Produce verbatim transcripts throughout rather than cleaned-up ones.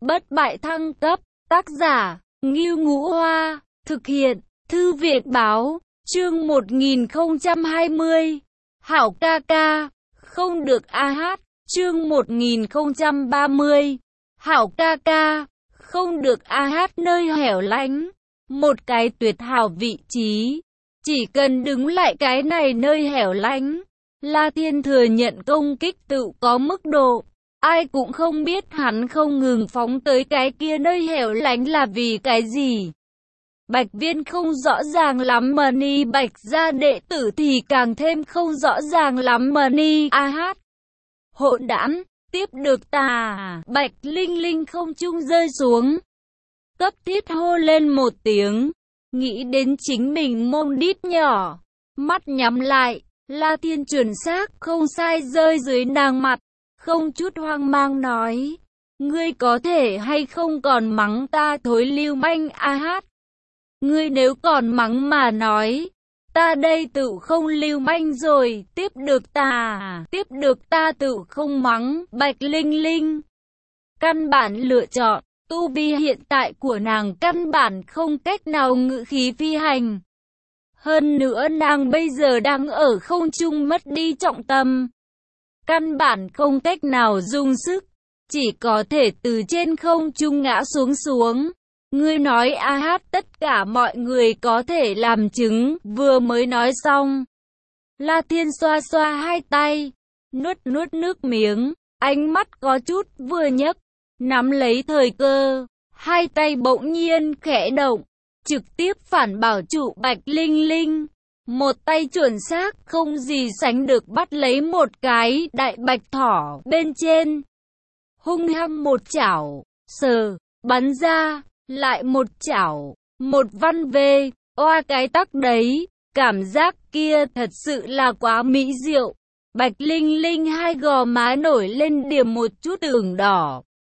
Bất bại thăng cấp, tác giả, Ngưu Ngũ Hoa, thực hiện, Thư viện Báo, chương một nghìn không trăm hai mươi. Hảo ca ca, không được a hát, chương một nghìn không trăm ba mươi. Hảo ca ca, không được a hát nơi hẻo lánh, một cái tuyệt hảo vị trí. Chỉ cần đứng lại cái này nơi hẻo lánh, La Thiên thừa nhận công kích tự có mức độ. Ai cũng không biết hắn không ngừng phóng tới cái kia nơi hẻo lánh là vì cái gì. Bạch Viên không rõ ràng lắm mà Ni Bạch gia đệ tử thì càng thêm không rõ ràng lắm mà Ni a hát. Hỗn đản, tiếp được ta. Bạch Linh Linh không trung rơi xuống, cấp thiết hô lên một tiếng, nghĩ đến chính mình mông đít nhỏ, mắt nhắm lại, La Thiên chuẩn xác không sai rơi dưới nàng mặt, không chút hoang mang nói, ngươi có thể hay không còn mắng ta thối lưu manh a hát. Ngươi nếu còn mắng mà nói, ta đây tự không lưu manh rồi, tiếp được ta, tiếp được ta tự không mắng. Bạch Linh Linh căn bản lựa chọn, tu vi hiện tại của nàng căn bản không cách nào ngự khí phi hành. Hơn nữa nàng bây giờ đang ở không trung mất đi trọng tâm, căn bản không cách nào dùng sức, chỉ có thể từ trên không trung ngã xuống xuống. Ngươi nói a hát tất cả mọi người có thể làm chứng. Vừa mới nói xong, La Thiên xoa xoa hai tay, nuốt nuốt nước miếng, ánh mắt có chút vừa nhấc, nắm lấy thời cơ, hai tay bỗng nhiên khẽ động, trực tiếp phản bảo trụ Bạch Linh Linh. Một tay chuẩn xác không gì sánh được bắt lấy một cái đại bạch thỏ bên trên, hung hăng một chảo, sờ, bắn ra, lại một chảo, một văn về, oa cái tắc đấy, cảm giác kia thật sự là quá mỹ diệu. Bạch Linh Linh hai gò má nổi lên điểm một chút ửng đỏ,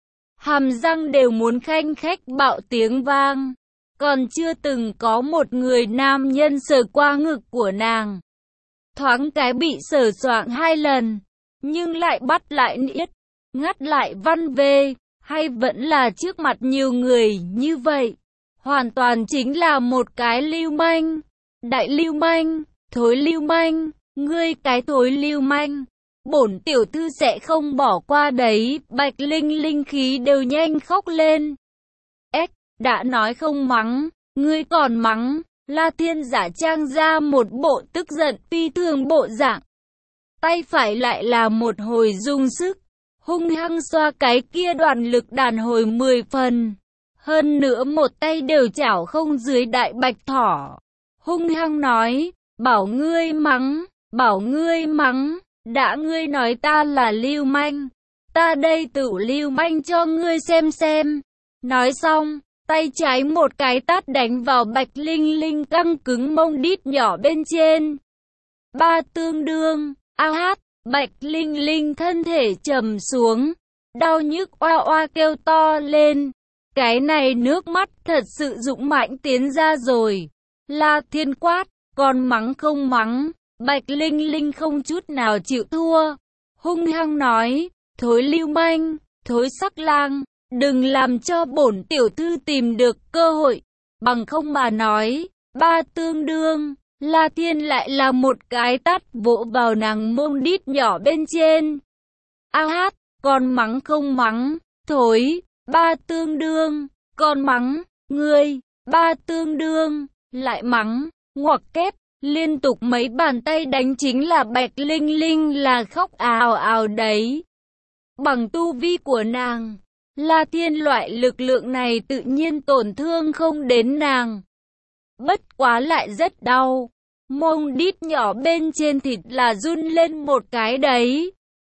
hàm răng đều muốn khanh khách bạo tiếng vang. Còn chưa từng có một người nam nhân sờ qua ngực của nàng, thoáng cái bị sờ soạng hai lần, nhưng lại bắt lại niết, ngắt lại văn về, hay vẫn là trước mặt nhiều người như vậy, hoàn toàn chính là một cái lưu manh, đại lưu manh, thối lưu manh, ngươi cái thối lưu manh, bổn tiểu thư sẽ không bỏ qua đấy. Bạch Linh Linh khí đều nhanh khóc lên. Ếch, đã nói không mắng, ngươi còn mắng. La Thiên giả trang ra một bộ tức giận phi thường bộ dạng, tay phải lại là một hồi dùng sức, hung hăng xoa cái kia đoàn lực đàn hồi mười phần. Hơn nữa một tay đều chảo không dưới đại bạch thỏ, hung hăng nói, bảo ngươi mắng, bảo ngươi mắng, đã ngươi nói ta là lưu manh, ta đây tự lưu manh cho ngươi xem xem. Nói xong, tay trái một cái tát đánh vào Bạch Linh Linh căng cứng mông đít nhỏ bên trên. Ba tương đương, a hát, Bạch Linh Linh thân thể trầm xuống, đau nhức oa oa kêu to lên. Cái này nước mắt thật sự dũng mãnh tiến ra rồi. La Thiên quát, còn mắng không mắng? Bạch Linh Linh không chút nào chịu thua, hung hăng nói, thối lưu manh, thối sắc lang, đừng làm cho bổn tiểu thư tìm được cơ hội, bằng không mà nói, ba tương đương. La Thiên lại là một cái tát vỗ vào nàng mông đít nhỏ bên trên. A hát, còn mắng không mắng? Thối, ba tương đương, còn mắng, ngươi, ba tương đương, lại mắng, ngoặc kép, liên tục mấy bàn tay đánh chính là Bạch Linh Linh là khóc ào ào đấy. Bằng tu vi của nàng, La Thiên loại lực lượng này tự nhiên tổn thương không đến nàng. Bất quá lại rất đau, mông đít nhỏ bên trên thịt là run lên một cái đấy.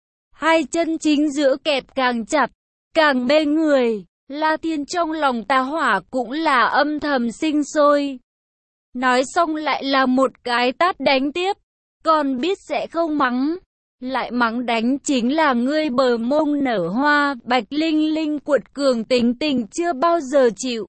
Hai chân chính giữa kẹp càng chặt, càng mê người. La Thiên trong lòng tà hỏa cũng là âm thầm sinh sôi. Nói xong lại là một cái tát đánh tiếp, còn biết sẽ không mắng, lại mắng đánh chính là ngươi bờ mông nở hoa. Bạch Linh Linh cuột cường tính tình chưa bao giờ chịu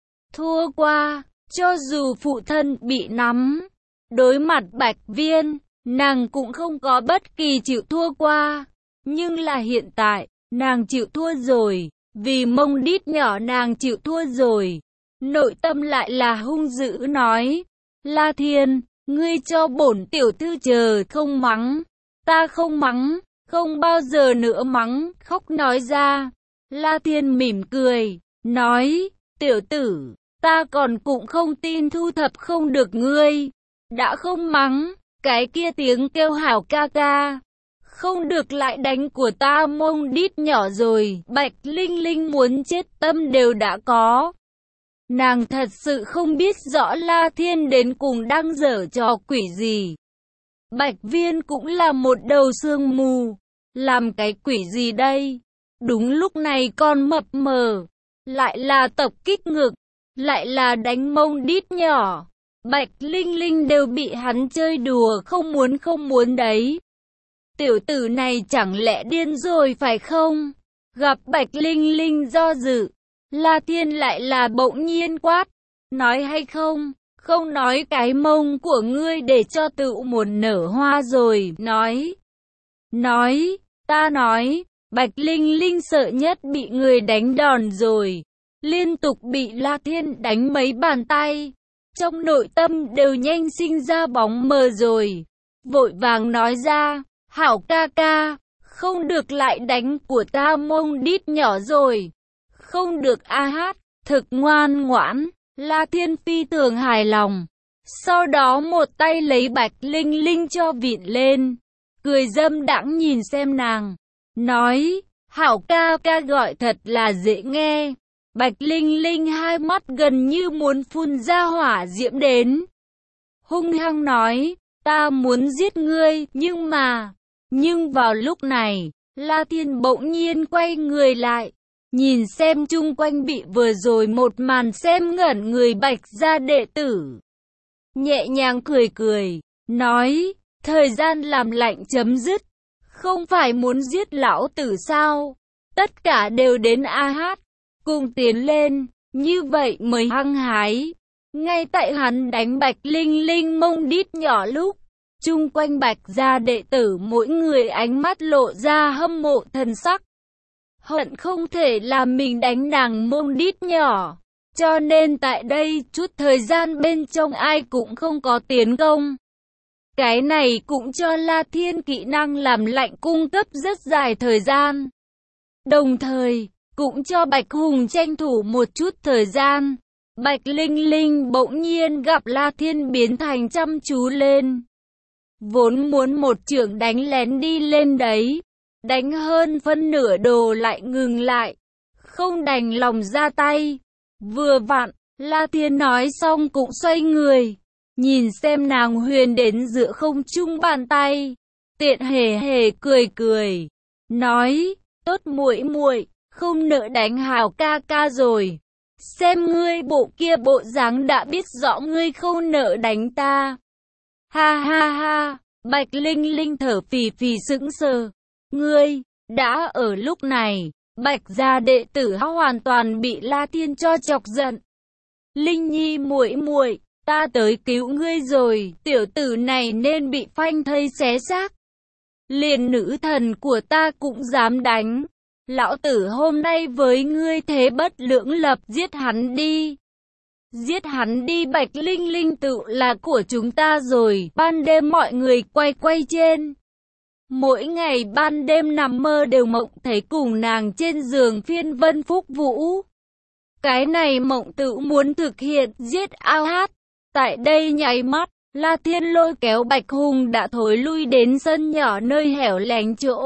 thua qua, cho dù phụ thân bị nắm. Đối mặt Bạch Viên, nàng cũng không có bất kỳ chịu thua qua, nhưng là hiện tại, nàng chịu thua rồi. Vì mông đít nhỏ nàng chịu thua rồi. Nội tâm lại là hung dữ nói, La Thiên, ngươi cho bổn tiểu thư chờ không mắng. Ta không mắng, không bao giờ nữa mắng, khóc nói ra. La Thiên mỉm cười, nói, tiểu tử, ta còn cũng không tin thu thập không được ngươi. Đã không mắng, cái kia tiếng kêu hảo ca ca. Không được lại đánh của ta mông đít nhỏ rồi, Bạch Linh Linh muốn chết tâm đều đã có. Nàng thật sự không biết rõ La Thiên đến cùng đang giở trò quỷ gì. Bạch Viên cũng là một đầu sương mù. Làm cái quỷ gì đây? Đúng lúc này con mập mờ. Lại là tập kích ngực. Lại là đánh mông đít nhỏ. Bạch Linh Linh đều bị hắn chơi đùa không muốn không muốn đấy. Tiểu tử này chẳng lẽ điên rồi phải không? Gặp Bạch Linh Linh do dự. La Thiên lại là bỗng nhiên quát. Nói hay không? Không nói cái mông của ngươi để cho tự muốn nở hoa rồi. Nói. Nói. Ta nói. Bạch Linh Linh sợ nhất bị người đánh đòn rồi. Liên tục bị La Thiên đánh mấy bàn tay. Trong nội tâm đều nhanh sinh ra bóng mờ rồi. Vội vàng nói ra. Hảo ca ca. Không được lại đánh của ta mông đít nhỏ rồi. Không được a hát. Thực ngoan ngoãn. La Thiên phi thường hài lòng. Sau đó một tay lấy Bạch Linh Linh cho vịn lên. Cười dâm đãng nhìn xem nàng. Nói. Hảo ca ca gọi thật là dễ nghe. Bạch Linh Linh hai mắt gần như muốn phun ra hỏa diễm đến. Hung hăng nói. Ta muốn giết ngươi. Nhưng mà. Nhưng vào lúc này. La Thiên bỗng nhiên quay người lại. Nhìn xem chung quanh bị vừa rồi một màn xem ngẩn người Bạch gia đệ tử. Nhẹ nhàng cười cười. Nói. Thời gian làm lạnh chấm dứt. Không phải muốn giết lão tử sao? Tất cả đều đến a hát. Cùng tiến lên. Như vậy mới hăng hái. Ngay tại hắn đánh Bạch Linh Linh mông đít nhỏ lúc. Chung quanh Bạch gia đệ tử mỗi người ánh mắt lộ ra hâm mộ thần sắc. Hận không thể làm mình đánh nàng mông đít nhỏ. Cho nên tại đây chút thời gian bên trong ai cũng không có tiến công. Cái này cũng cho La Thiên kỹ năng làm lạnh cung cấp rất dài thời gian. Đồng thời, cũng cho Bạch Hùng tranh thủ một chút thời gian. Bạch Linh Linh bỗng nhiên gặp La Thiên biến thành chăm chú lên. Vốn muốn một chưởng đánh lén đi lên đấy. Đánh hơn phân nửa đồ lại ngừng lại. Không đành lòng ra tay. Vừa vặn, La Thiên nói xong cũng xoay người. Nhìn xem nàng huyền đến giữa không trung bàn tay. Tiện hề hề cười cười. Nói, tốt muội muội, không nỡ đánh Hảo ca ca rồi. Xem ngươi bộ kia bộ dáng đã biết rõ ngươi không nỡ đánh ta. Ha ha ha, Bạch Linh Linh thở phì phì sững sờ. Ngươi, đã ở lúc này, Bạch gia đệ tử hoàn toàn bị La Thiên cho chọc giận. Linh Nhi muội muội, ta tới cứu ngươi rồi, tiểu tử này nên bị phanh thây xé xác. Liền nữ thần của ta cũng dám đánh. Lão tử hôm nay với ngươi thế bất lưỡng lập, giết hắn đi. Giết hắn đi. Bạch Linh Linh tự là của chúng ta rồi. Ban đêm mọi người quay quay trên. Mỗi ngày ban đêm nằm mơ đều mộng thấy cùng nàng trên giường phiên vân phúc vũ. Cái này mộng tự muốn thực hiện, giết ao hát. Tại đây nháy mắt, La Thiên lôi kéo Bạch Hùng đã thối lui đến sân nhỏ nơi hẻo lánh chỗ.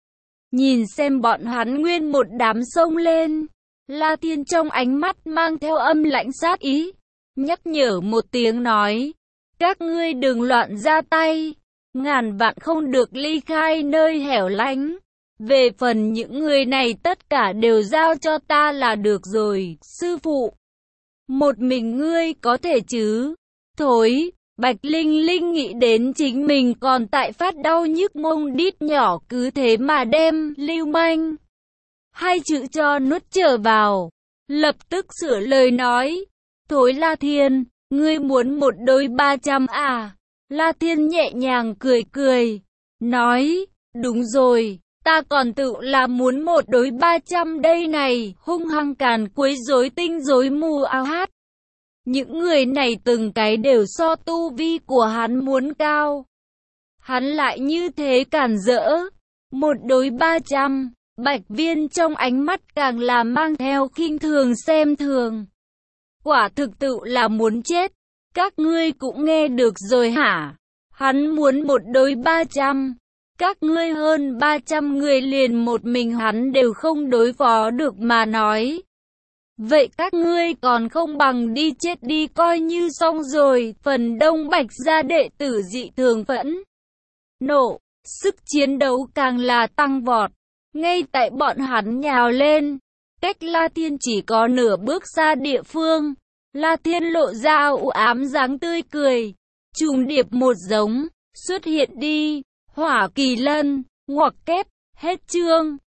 Nhìn xem bọn hắn nguyên một đám xông lên. La Thiên trong ánh mắt mang theo âm lãnh sát ý. Nhắc nhở một tiếng nói. Các ngươi đừng loạn ra tay. Ngàn vạn không được ly khai nơi hẻo lánh. Về phần những người này tất cả đều giao cho ta là được rồi, sư phụ. Một mình ngươi có thể chứ? Thối, Bạch Linh Linh nghĩ đến chính mình còn tại phát đau nhức mông đít nhỏ cứ thế mà đem lưu manh. Hai chữ cho nuốt trở vào. Lập tức sửa lời nói. Thối La Thiên, ngươi muốn một đôi ba trăm à? La Thiên nhẹ nhàng cười cười. Nói, đúng rồi, Ta còn tự là muốn một đối ba trăm đây này, hung hăng càn quấy rối tinh rối mù ao hát. Những người này từng cái đều so tu vi của hắn muốn cao. Hắn lại như thế cản rỡ. Một đối ba trăm, Bạch Viên trong ánh mắt càng là mang theo khinh thường xem thường. Quả thực tự là muốn chết. Các ngươi cũng nghe được rồi hả? Hắn muốn một đối ba trăm. Các ngươi hơn ba trăm người liền một mình hắn đều không đối phó được mà nói. Vậy các ngươi còn không bằng đi chết đi coi như xong rồi. Phần đông Bạch gia đệ tử dị thường phẫn nộ, sức chiến đấu càng là tăng vọt. Ngay tại bọn hắn nhào lên, cách La Thiên chỉ có nửa bước xa địa phương, La Thiên lộ ra u ám dáng tươi cười, trùng điệp một giống, xuất hiện đi, Hỏa Kỳ Lân, ngoặc kép, hết chương.